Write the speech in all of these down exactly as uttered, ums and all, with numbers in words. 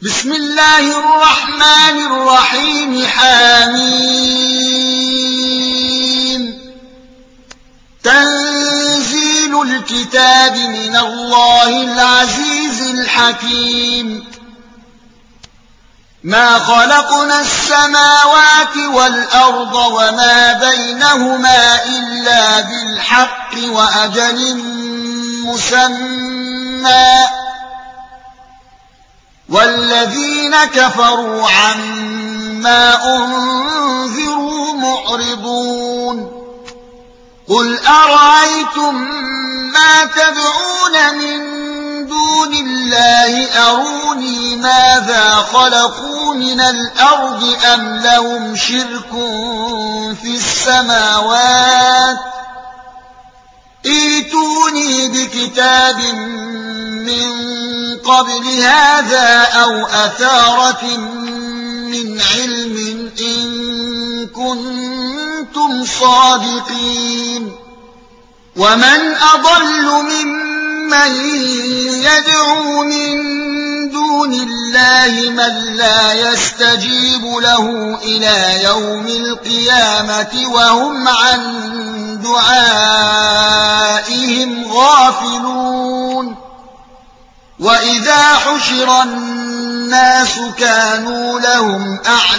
بسم الله الرحمن الرحيم حميم تنزيل الكتاب من الله العزيز الحكيم ما خلقنا السماوات والأرض وما بينهما إلا بالحق وأجل مسمى والذين كفروا عما أنذروا معرضون قل أرأيتم ما تدعون من دون الله أروني ماذا خلقوا من الأرض أم لهم شرك في السماوات ائتوني بكتاب من قبل هذا أو أثارة من علم إن كنتم صادقين ومن أضل ممن يدعو من دون الله من لا يستجيب له إلى يوم القيامة وهم عن دعائهم غافلون وإذا حشر الناس كانوا لهم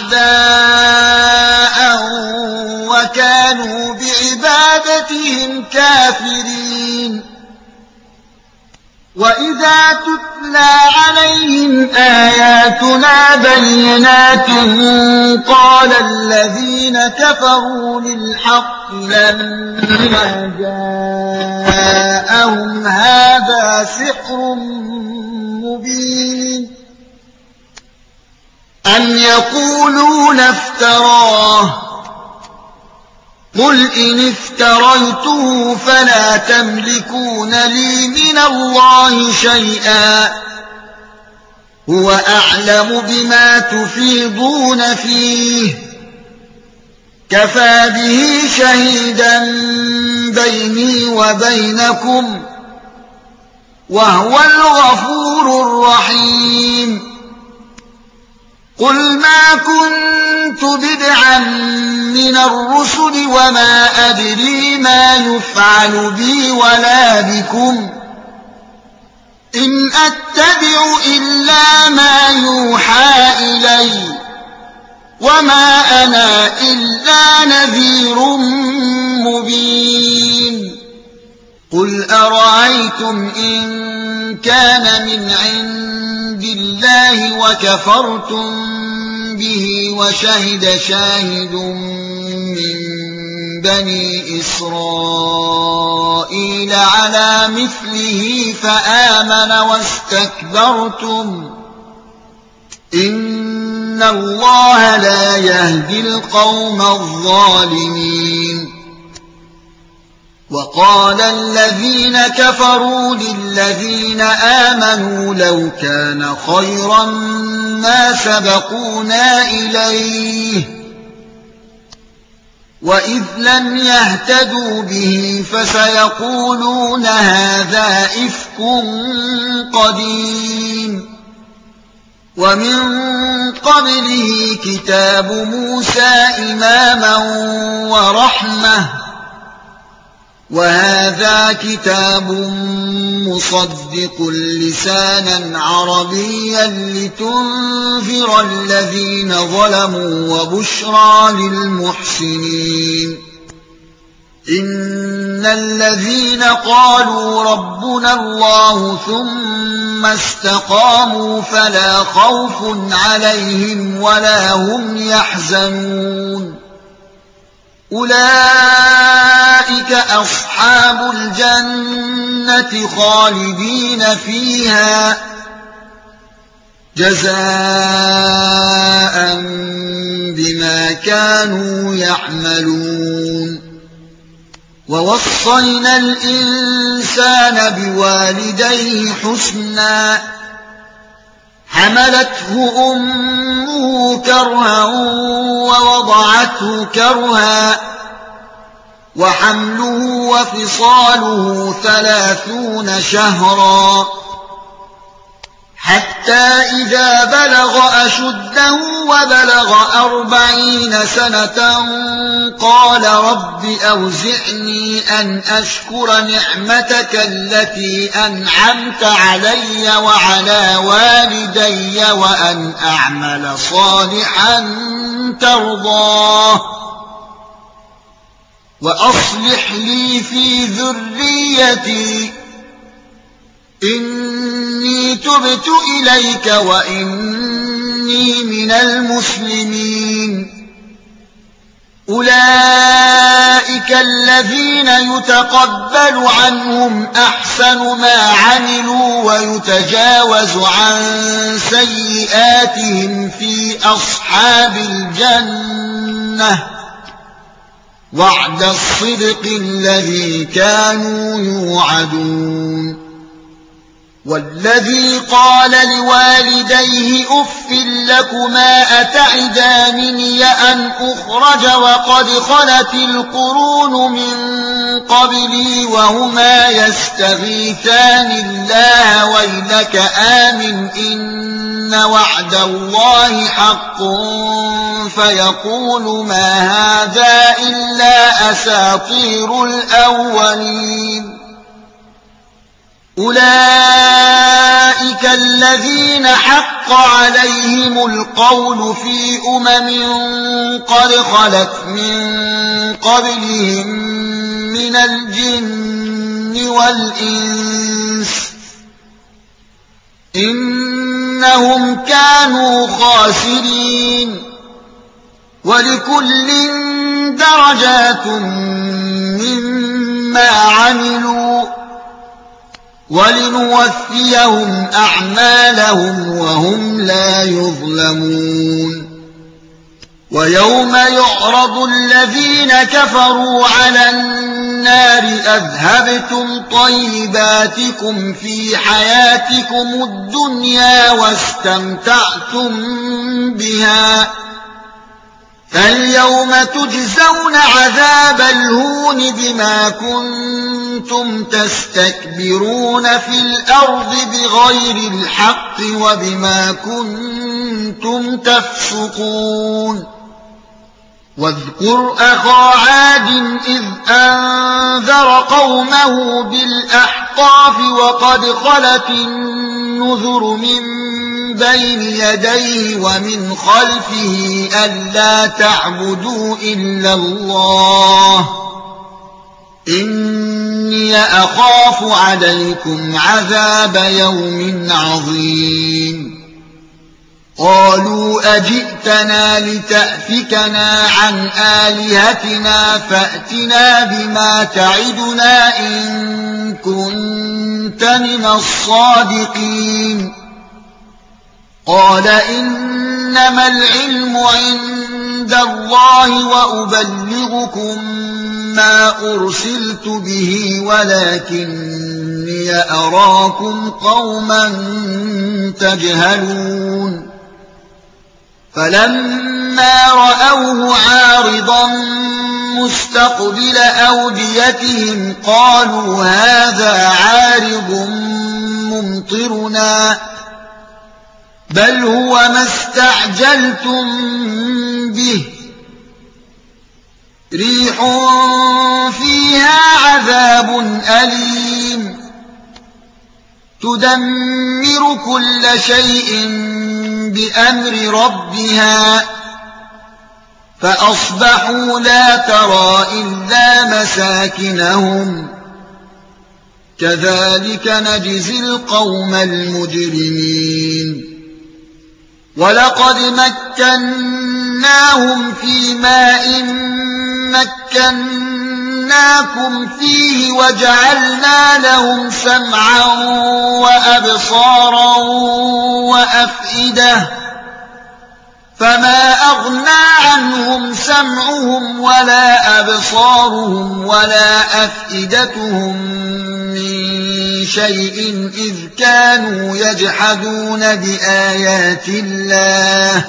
أعداء وكانوا بعبادتهم كافرين وإذا تتلى عليهم آياتنا بينات قال الذين كفروا للحق لما جاءهم هذا سحر مبين أم يقولون افتراه قل إن افتريته فلا تملكون لي من الله شيئا هو أعلم بما تفيضون فيه كفى به شهيدا بيني وبينكم وهو الغفور الرحيم قل ما كنت بدعا من الرسل وما أدري ما يفعل بي ولا بكم إن أتبع إلا ما يوحى إلي وما أنا إلا نذير مبين قل أرأيتم إن كان من عند الله وكفرتم به وشهد شاهد من بني إسرائيل على مثله فآمن واستكبرتم إن الله لا يهدي القوم الظالمين وقال الذين كفروا للذين آمنوا لو كان خيرا ما سبقونا إليه وإذ لم يهتدوا به فسيقولون هذا إفك قديم ومن قبله كتاب موسى إماما ورحمة وهذا كتاب مصدق لسانا عربيا لتنذر الذين ظلموا وبشرى للمحسنين إن الذين قالوا ربنا الله ثم استقاموا فلا خوف عليهم ولا هم يحزنون أولئك أصحاب الجنة خالدين فيها جزاء بما كانوا يعملون ووصينا الإنسان بوالديه حسنا حملته أمه كرها ووضعته كرها وحمله وفصاله ثلاثون شهرا حتى إذا بلغ أشده وبلغ أربعين سنة قال رب أوزعني أن أشكر نعمتك التي أنعمت علي وعلى والدي وأن أعمل صالحا ترضاه وأصلح لي في ذريتي إني تبت إليك وإني من المسلمين أولئك الذين يتقبل عنهم أحسن ما عملوا ويتجاوز عن سيئاتهم في أصحاب الجنة وعد الصدق الذي كانوا يوعدون والذي قال لوالديه أف لكما أتعدانني أن أخرج وقد خلت القرون من قبلي وهما يستغيثان الله ويلك آمن إن وعد الله حق فيقول ما هذا إلا أساطير الأولين أولئك الذين حق عليهم القول في أمم قد خلت من قبلهم من الجن والإنس إنهم كانوا خاسرين ولكل درجات مما عملوا ولنوفيهم أعمالهم وهم لا يظلمون ويوم يعرض الذين كفروا على النار أذهبتم طيباتكم في حياتكم الدنيا واستمتعتم بها فاليوم تجزون عذاب الهون بما كنتم تستكبرون في الأرض بغير الحق وبما كنتم تفسقون واذكر أخا عاد إذ أنذر قومه بالأحقاف وقد خلت النذر من بين يديه ومن خلفه ألا تعبدوا إلا الله إني أخاف عليكم عذاب يوم عظيم قالوا أجئتنا لتأفكنا عن آلهتنا فأتنا بما تعدنا إن كنت من الصادقين قال إنما العلم عند الله وأبلغكم ما أرسلت به ولكني أراكم قوما تجهلون فلما رأوه عارضا مستقبل أوديتهم قالوا هذا عارض ممطرنا بل هو ما استعجلتم به ريح فيها عذاب أليم تدمر كل شيء بأمر ربها فأصبحوا لا ترى إلا مساكنهم كذلك نجزي القوم المجرمين ولقد مكناهم في ماء مكناكم فيه وجعلنا لهم سمعا وأبصارا وأفئدة فما أغنى عنهم سمعهم ولا أبصارهم ولا أفئدتهم من شيء إذ كانوا يجحدون بآيات الله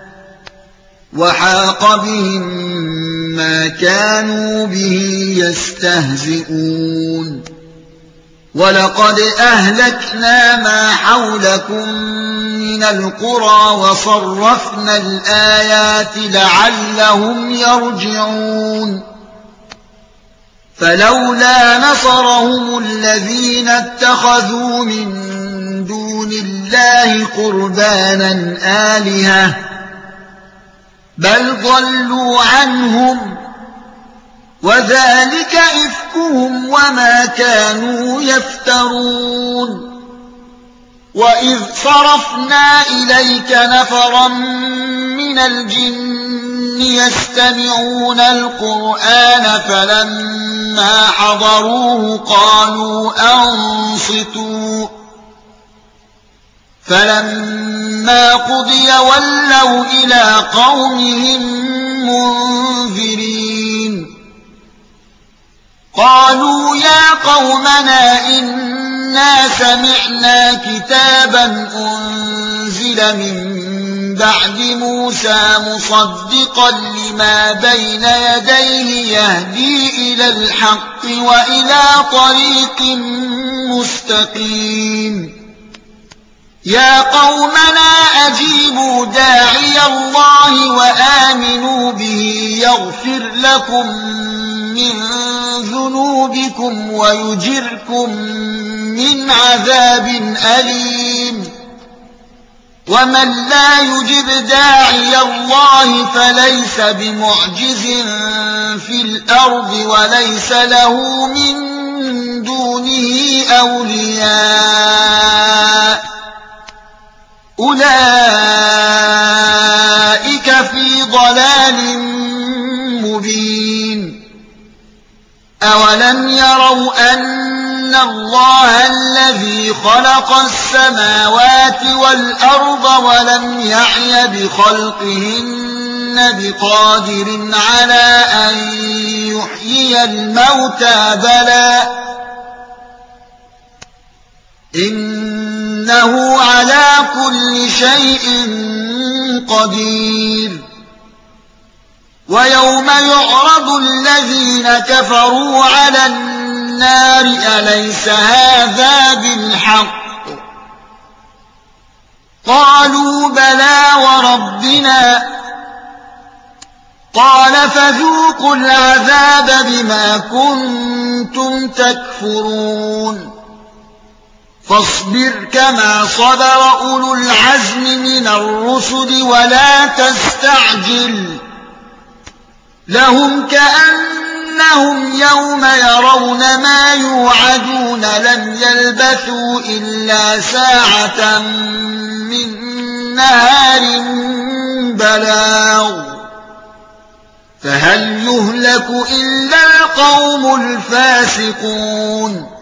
وحاق بهم ما كانوا به يستهزئون ولقد أهلكنا ما حولكم من القرى وصرفنا الآيات لعلهم يرجعون فلولا نصرهم الذين اتخذوا من دون الله قربانا آلهة بل ضلوا عنهم وذلك إفكهم وما كانوا يفترون وإذ صرفنا إليك نفرا من الجن يستمعون القرآن فلما حضروه قالوا أنصتوا فلما قضي ولوا إلى قومهم منذرين قالوا يا قومنا إنا سمعنا كتابا أنزل من بعد موسى مصدقا لما بين يديه يهدي إلى الحق وإلى طريق مستقيم يا قومنا أجيبوا داعي الله وآمنوا به يغفر لكم من ذنوبكم ويجركم من عذاب أليم ومن لا يجب داعي الله فليس بمعجز في الأرض وليس له من دونه أولياء أولئك في ضلال مبين أولم يروا أن الله الذي خلق السماوات والأرض ولم يعي بخلقهن بقادر على أن يحيي الموتى بلى إنه على كل شيء قدير ويوم يعرض الذين كفروا على النار أليس هذا بالحق قالوا بلى وربنا قال فذوقوا العذاب بما كنتم تكفرون فاصبر كما صبر أولو العزم من الرسل ولا تستعجل لهم كأنهم يوم يرون ما يوعدون لم يلبثوا إلا ساعة من نهار بلاغ فهل يهلك إلا القوم الفاسقون